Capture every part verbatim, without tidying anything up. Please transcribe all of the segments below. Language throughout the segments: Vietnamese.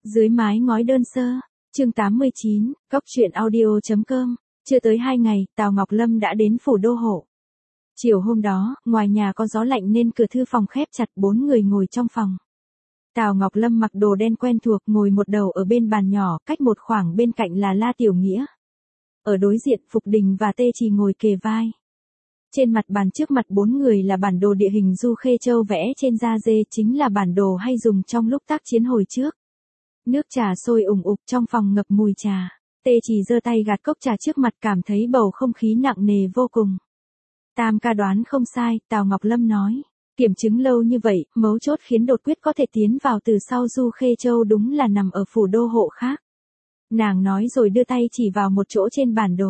Dưới mái ngói đơn sơ, chương tám mươi chín, cóc truyện audio chấm com, chưa tới hai ngày, Tào Ngọc Lâm đã đến phủ đô hộ. Chiều hôm đó, ngoài nhà có gió lạnh nên cửa thư phòng khép chặt, bốn người ngồi trong phòng. Tào Ngọc Lâm mặc đồ đen quen thuộc, ngồi một đầu ở bên bàn nhỏ, cách một khoảng bên cạnh là La Tiểu Nghĩa. Ở đối diện, Phục Đình và Tê Trì ngồi kề vai. Trên mặt bàn trước mặt bốn người là bản đồ địa hình Du Khê Châu vẽ trên da dê, chính là bản đồ hay dùng trong lúc tác chiến hồi trước. Nước trà sôi ủng ục, trong phòng ngập mùi trà. Tê Trì giơ tay gạt cốc trà trước mặt, cảm thấy bầu không khí nặng nề vô cùng. Tam ca đoán không sai, Tào Ngọc Lâm nói. Kiểm chứng lâu như vậy, mấu chốt khiến đột quyết có thể tiến vào từ sau Du Khê Châu đúng là nằm ở phủ đô hộ khác. Nàng nói rồi đưa tay chỉ vào một chỗ trên bản đồ.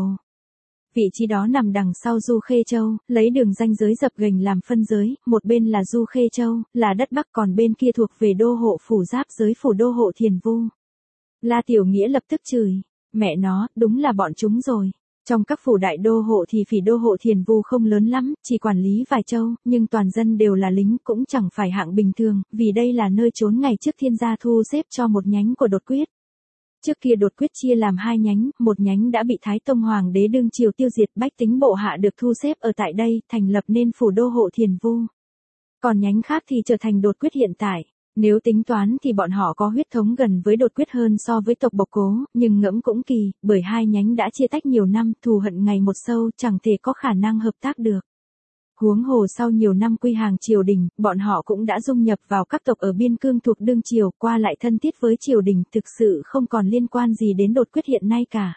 Vị trí đó nằm đằng sau Du Khê Châu, lấy đường ranh giới dập ghềnh làm phân giới, một bên là Du Khê Châu, là đất Bắc, còn bên kia thuộc về đô hộ phủ giáp giới phủ đô hộ Thiền Vu. La Tiểu Nghĩa lập tức chửi, mẹ nó, đúng là bọn chúng rồi. Trong các phủ đại đô hộ thì phỉ đô hộ Thiền Vu không lớn lắm, chỉ quản lý vài châu, nhưng toàn dân đều là lính, cũng chẳng phải hạng bình thường, vì đây là nơi trốn ngày trước Thiên gia thu xếp cho một nhánh của đột quyết. Trước kia đột quyết chia làm hai nhánh, một nhánh đã bị Thái Tông Hoàng đế đương triều tiêu diệt, bách tính bộ hạ được thu xếp ở tại đây, thành lập nên phủ đô hộ Thiền Vu. Còn nhánh khác thì trở thành đột quyết hiện tại. Nếu tính toán thì bọn họ có huyết thống gần với đột quyết hơn so với tộc Bộc Cố, nhưng ngẫm cũng kỳ, bởi hai nhánh đã chia tách nhiều năm, thù hận ngày một sâu, chẳng thể có khả năng hợp tác được. Huống hồ sau nhiều năm quy hàng triều đình, bọn họ cũng đã dung nhập vào các tộc ở biên cương thuộc đương triều, qua lại thân thiết với triều đình, thực sự không còn liên quan gì đến đột quyết hiện nay cả.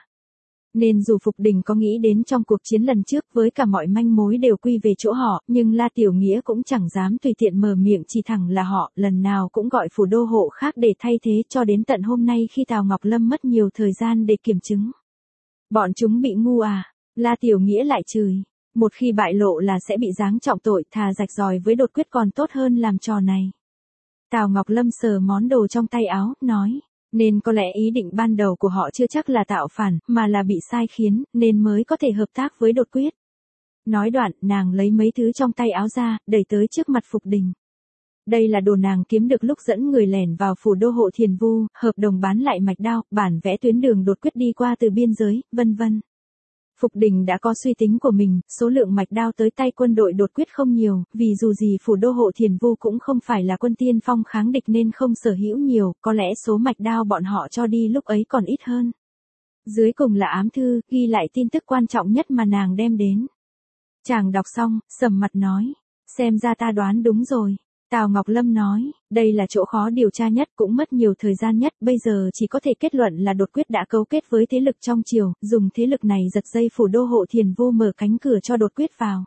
Nên dù Phục Đình có nghĩ đến trong cuộc chiến lần trước với cả mọi manh mối đều quy về chỗ họ, nhưng La Tiểu Nghĩa cũng chẳng dám tùy tiện mở miệng, chỉ thẳng là họ, lần nào cũng gọi phủ đô hộ khác để thay thế, cho đến tận hôm nay khi Tào Ngọc Lâm mất nhiều thời gian để kiểm chứng. Bọn chúng bị ngu à? La Tiểu Nghĩa lại chửi. Một khi bại lộ là sẽ bị giáng trọng tội, thà rạch ròi với đột quyết còn tốt hơn làm trò này. Tào Ngọc Lâm sờ món đồ trong tay áo, nói. Nên có lẽ ý định ban đầu của họ chưa chắc là tạo phản, mà là bị sai khiến, nên mới có thể hợp tác với đột quyết. Nói đoạn, nàng lấy mấy thứ trong tay áo ra, đẩy tới trước mặt Phục Đình. Đây là đồ nàng kiếm được lúc dẫn người lẻn vào phủ đô hộ Thiền Vu, hợp đồng bán lại mạch đao, bản vẽ tuyến đường đột quyết đi qua từ biên giới, vân vân. Phục Đình đã có suy tính của mình, số lượng mạch đao tới tay quân đội đột quyết không nhiều, vì dù gì phủ đô hộ Thiền Vu cũng không phải là quân tiên phong kháng địch nên không sở hữu nhiều, có lẽ số mạch đao bọn họ cho đi lúc ấy còn ít hơn. Dưới cùng là ám thư, ghi lại tin tức quan trọng nhất mà nàng đem đến. Chàng đọc xong, sầm mặt nói, xem ra ta đoán đúng rồi. Tào Ngọc Lâm nói, đây là chỗ khó điều tra nhất, cũng mất nhiều thời gian nhất, bây giờ chỉ có thể kết luận là đột quyết đã cấu kết với thế lực trong triều, dùng thế lực này giật dây phủ đô hộ Thiền Vu, mở cánh cửa cho đột quyết vào.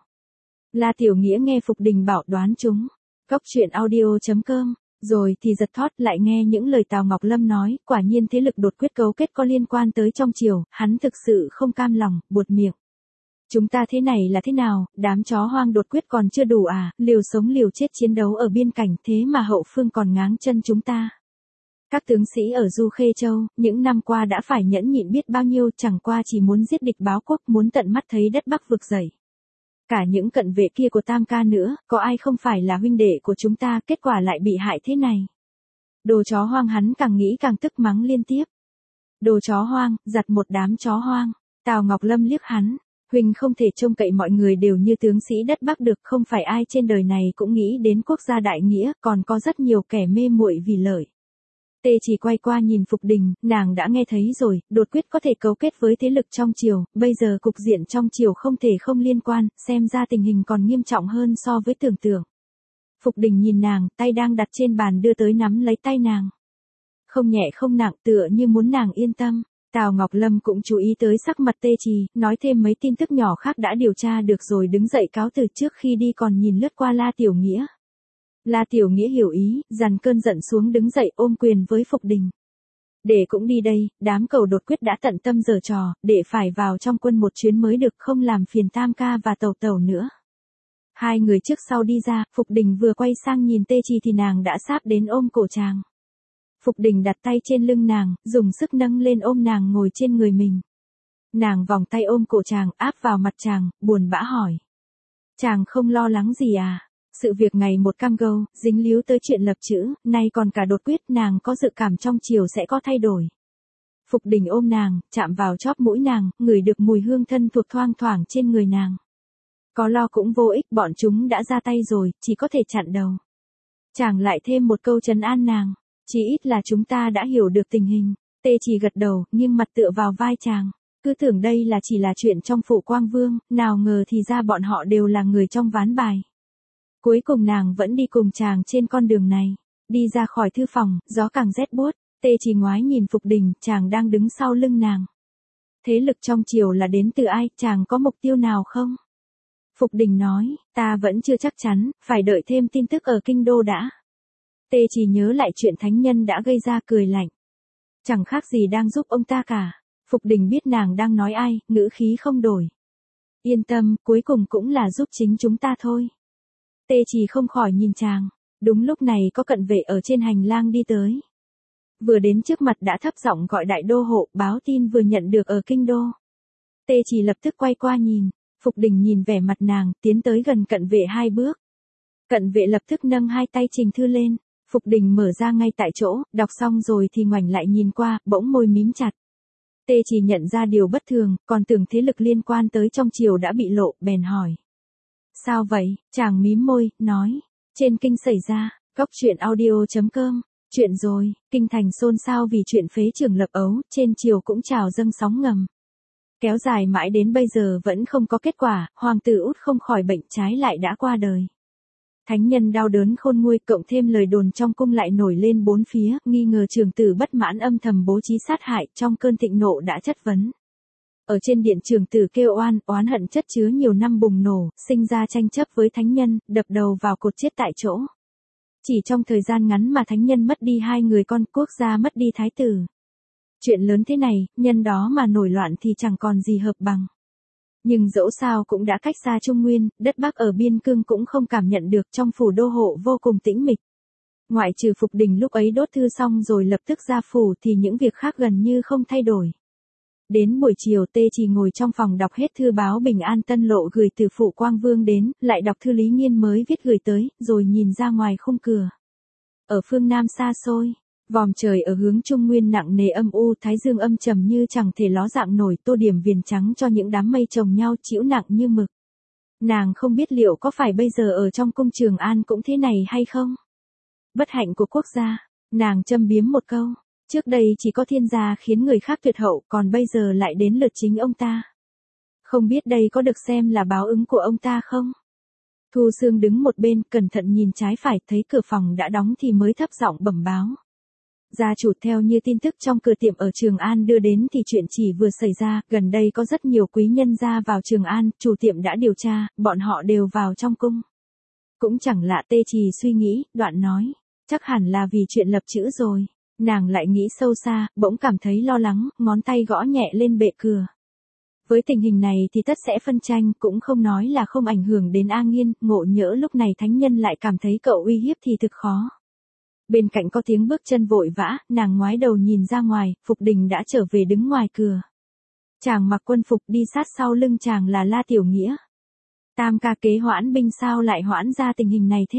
La Tiểu Nghĩa nghe Phục Đình bảo đoán chúng. Cóc truyện audio chấm com, rồi thì giật thót lại nghe những lời Tào Ngọc Lâm nói, quả nhiên thế lực đột quyết cấu kết có liên quan tới trong triều, hắn thực sự không cam lòng, buột miệng. Chúng ta thế này là thế nào, đám chó hoang đột quyết còn chưa đủ à, liều sống liều chết chiến đấu ở biên cảnh, thế mà hậu phương còn ngáng chân chúng ta. Các tướng sĩ ở Du Khê Châu, những năm qua đã phải nhẫn nhịn biết bao nhiêu, chẳng qua chỉ muốn giết địch báo quốc, muốn tận mắt thấy đất Bắc vực dậy. Cả những cận vệ kia của Tam ca nữa, có ai không phải là huynh đệ của chúng ta, kết quả lại bị hại thế này. Đồ chó hoang, hắn càng nghĩ càng tức mắng liên tiếp. Đồ chó hoang, giặt một đám chó hoang. Tào Ngọc Lâm liếc hắn. Huynh không thể trông cậy mọi người đều như tướng sĩ đất Bắc được, không phải ai trên đời này cũng nghĩ đến quốc gia đại nghĩa, còn có rất nhiều kẻ mê muội vì lợi. Tê chỉ quay qua nhìn Phục Đình, nàng đã nghe thấy rồi, đột quyết có thể cấu kết với thế lực trong triều, bây giờ cục diện trong triều không thể không liên quan, xem ra tình hình còn nghiêm trọng hơn so với tưởng tượng. Phục Đình nhìn nàng, tay đang đặt trên bàn đưa tới nắm lấy tay nàng. Không nhẹ không nặng, tựa như muốn nàng yên tâm. Tào Ngọc Lâm cũng chú ý tới sắc mặt Tê Trì, nói thêm mấy tin tức nhỏ khác đã điều tra được rồi đứng dậy cáo từ, trước khi đi còn nhìn lướt qua La Tiểu Nghĩa. La Tiểu Nghĩa hiểu ý, dằn cơn giận xuống đứng dậy ôm quyền với Phục Đình. Để cũng đi đây, đám cầu đột quyết đã tận tâm giở trò, để phải vào trong quân một chuyến mới được, không làm phiền Tam ca và Tẩu Tẩu nữa. Hai người trước sau đi ra, Phục Đình vừa quay sang nhìn Tê Trì thì nàng đã sáp đến ôm cổ chàng. Phục Đình đặt tay trên lưng nàng, dùng sức nâng lên ôm nàng ngồi trên người mình. Nàng vòng tay ôm cổ chàng, áp vào mặt chàng, buồn bã hỏi. Chàng không lo lắng gì à? Sự việc ngày một cam go, dính líu tới chuyện lập chữ, nay còn cả đột quyết, nàng có dự cảm trong chiều sẽ có thay đổi. Phục Đình ôm nàng, chạm vào chóp mũi nàng, ngửi được mùi hương thân thuộc thoang thoảng trên người nàng. Có lo cũng vô ích, bọn chúng đã ra tay rồi, chỉ có thể chặn đầu. Chàng lại thêm một câu trấn an nàng, chỉ ít là chúng ta đã hiểu được tình hình. Tê chỉ gật đầu, nghiêng mặt tựa vào vai chàng. Cứ tưởng đây là chỉ là chuyện trong phủ Quang Vương, nào ngờ thì ra bọn họ đều là người trong ván bài. Cuối cùng nàng vẫn đi cùng chàng trên con đường này. Đi ra khỏi thư phòng, gió càng rét buốt. Tê chỉ ngoái nhìn Phục Đình, chàng đang đứng sau lưng nàng. Thế lực trong triều là đến từ ai, chàng có mục tiêu nào không? Phục Đình nói, ta vẫn chưa chắc chắn, phải đợi thêm tin tức ở kinh đô đã. Tê chỉ nhớ lại chuyện thánh nhân đã gây ra, cười lạnh. Chẳng khác gì đang giúp ông ta cả. Phục Đình biết nàng đang nói ai, ngữ khí không đổi. Yên tâm, cuối cùng cũng là giúp chính chúng ta thôi. Tê chỉ không khỏi nhìn chàng. Đúng lúc này có cận vệ ở trên hành lang đi tới. Vừa đến trước mặt đã thấp giọng gọi đại đô hộ, báo tin vừa nhận được ở kinh đô. Tê chỉ lập tức quay qua nhìn. Phục Đình nhìn vẻ mặt nàng, tiến tới gần cận vệ hai bước. Cận vệ lập tức nâng hai tay trình thư lên. Phục Đình mở ra ngay tại chỗ, đọc xong rồi thì ngoảnh lại nhìn qua, bỗng môi mím chặt. Tê chỉ nhận ra điều bất thường, còn tưởng thế lực liên quan tới trong triều đã bị lộ, bèn hỏi. Sao vậy? Chàng mím môi, nói. Trên kinh xảy ra, góc truyện audio chấm com. Chuyện rồi, kinh thành xôn xao vì chuyện phế trưởng Lập Ấu, trên triều cũng trào dâng sóng ngầm. Kéo dài mãi đến bây giờ vẫn không có kết quả, hoàng tử Út không khỏi bệnh trái lại đã qua đời. Thánh nhân đau đớn khôn nguôi, cộng thêm lời đồn trong cung lại nổi lên bốn phía, nghi ngờ trường tử bất mãn âm thầm bố trí sát hại, trong cơn thịnh nộ đã chất vấn. Ở trên điện trường tử kêu oan, oán hận chất chứa nhiều năm bùng nổ, sinh ra tranh chấp với thánh nhân, đập đầu vào cột chết tại chỗ. Chỉ trong thời gian ngắn mà thánh nhân mất đi hai người con, quốc gia mất đi thái tử. Chuyện lớn thế này, nhân đó mà nổi loạn thì chẳng còn gì hợp bằng. Nhưng dẫu sao cũng đã cách xa Trung Nguyên, đất Bắc ở biên cương cũng không cảm nhận được, trong phủ đô hộ vô cùng tĩnh mịch. Ngoại trừ Phục Đình lúc ấy đốt thư xong rồi lập tức ra phủ thì những việc khác gần như không thay đổi. Đến buổi chiều Tê chỉ ngồi trong phòng đọc hết thư báo Bình An Tân Lộ gửi từ phủ Quang Vương đến, lại đọc thư Lý Nghiên mới viết gửi tới, rồi nhìn ra ngoài khung cửa. Ở phương Nam xa xôi, vòm trời ở hướng Trung Nguyên nặng nề âm u, thái dương âm trầm như chẳng thể ló dạng nổi, tô điểm viền trắng cho những đám mây chồng nhau chĩu nặng như mực. Nàng không biết liệu có phải bây giờ ở trong cung Trường An cũng thế này hay không? Bất hạnh của quốc gia, nàng châm biếm một câu. Trước đây chỉ có thiên gia khiến người khác tuyệt hậu, còn bây giờ lại đến lượt chính ông ta. Không biết đây có được xem là báo ứng của ông ta không? Thu Sương đứng một bên, cẩn thận nhìn trái phải, thấy cửa phòng đã đóng thì mới thấp giọng bẩm báo. Gia chủ, theo như tin tức trong cửa tiệm ở Trường An đưa đến thì chuyện chỉ vừa xảy ra, gần đây có rất nhiều quý nhân ra vào Trường An, chủ tiệm đã điều tra, bọn họ đều vào trong cung. Cũng chẳng lạ, Tê Trì suy nghĩ, đoạn nói, chắc hẳn là vì chuyện lập chữ rồi. Nàng lại nghĩ sâu xa, bỗng cảm thấy lo lắng, ngón tay gõ nhẹ lên bệ cửa. Với tình hình này thì tất sẽ phân tranh, cũng không nói là không ảnh hưởng đến A Nghiên, ngộ nhỡ lúc này thánh nhân lại cảm thấy cậu uy hiếp thì thực khó. Bên cạnh có tiếng bước chân vội vã, nàng ngoái đầu nhìn ra ngoài, Phục Đình đã trở về đứng ngoài cửa. Chàng mặc quân phục, đi sát sau lưng chàng là La Tiểu Nghĩa. Tam ca kế hoãn binh, sao lại hoãn ra tình hình này thế?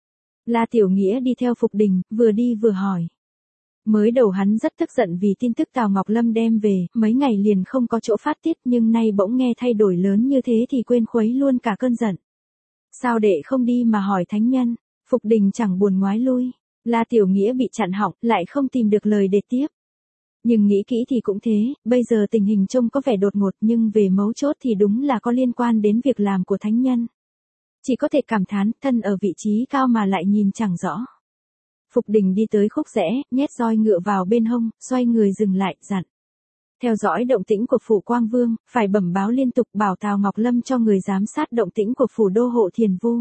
La Tiểu Nghĩa đi theo Phục Đình, vừa đi vừa hỏi. Mới đầu hắn rất tức giận vì tin tức Tào Ngọc Lâm đem về, mấy ngày liền không có chỗ phát tiết, nhưng nay bỗng nghe thay đổi lớn như thế thì quên khuấy luôn cả cơn giận. Sao đệ không đi mà hỏi thánh nhân? Phục Đình chẳng buồn ngoái lui. La Tiểu Nghĩa bị chặn họng, lại không tìm được lời để tiếp. Nhưng nghĩ kỹ thì cũng thế, bây giờ tình hình trông có vẻ đột ngột, nhưng về mấu chốt thì đúng là có liên quan đến việc làm của thánh nhân. Chỉ có thể cảm thán, thân ở vị trí cao mà lại nhìn chẳng rõ. Phục Đình đi tới khúc rẽ, nhét roi ngựa vào bên hông, xoay người dừng lại, dặn. Theo dõi động tĩnh của phủ Quang Vương, phải bẩm báo liên tục, bảo Tào Ngọc Lâm cho người giám sát động tĩnh của phủ đô hộ Thiền Vu.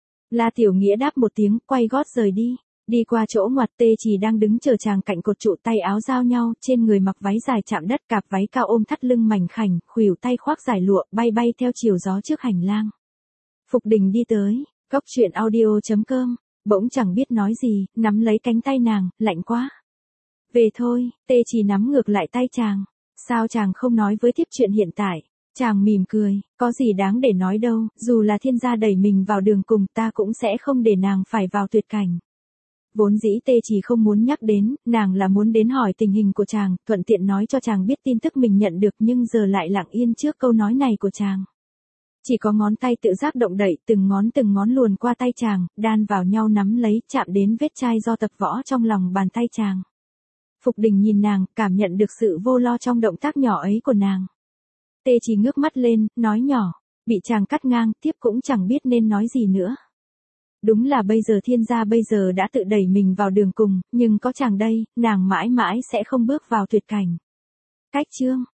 La Tiểu Nghĩa đáp một tiếng, quay gót rời đi. Đi qua chỗ ngoặt, Tê Chỉ đang đứng chờ chàng cạnh cột trụ, tay áo giao nhau, trên người mặc váy dài chạm đất, cạp váy cao ôm thắt lưng mảnh khảnh, khuỷu tay khoác dài lụa, bay bay theo chiều gió trước hành lang. Phục Đình đi tới, góc truyện audio chấm com, bỗng chẳng biết nói gì, nắm lấy cánh tay nàng, lạnh quá. Về thôi, Tê Chỉ nắm ngược lại tay chàng. Sao chàng không nói với thiếp chuyện hiện tại? Chàng mỉm cười, có gì đáng để nói đâu, dù là thiên gia đẩy mình vào đường cùng ta cũng sẽ không để nàng phải vào tuyệt cảnh. Vốn dĩ Tê chỉ không muốn nhắc đến, nàng là muốn đến hỏi tình hình của chàng, thuận tiện nói cho chàng biết tin tức mình nhận được nhưng giờ lại lặng yên trước câu nói này của chàng. Chỉ có ngón tay tự giác động đậy, từng ngón từng ngón luồn qua tay chàng, đan vào nhau nắm lấy, chạm đến vết chai do tập võ trong lòng bàn tay chàng. Phục Đình nhìn nàng, cảm nhận được sự vô lo trong động tác nhỏ ấy của nàng. Tê chỉ ngước mắt lên, nói nhỏ, bị chàng cắt ngang, tiếp cũng chẳng biết nên nói gì nữa. Đúng là bây giờ thiên gia bây giờ đã tự đẩy mình vào đường cùng, nhưng có chàng đây, nàng mãi mãi sẽ không bước vào tuyệt cảnh. Cách chương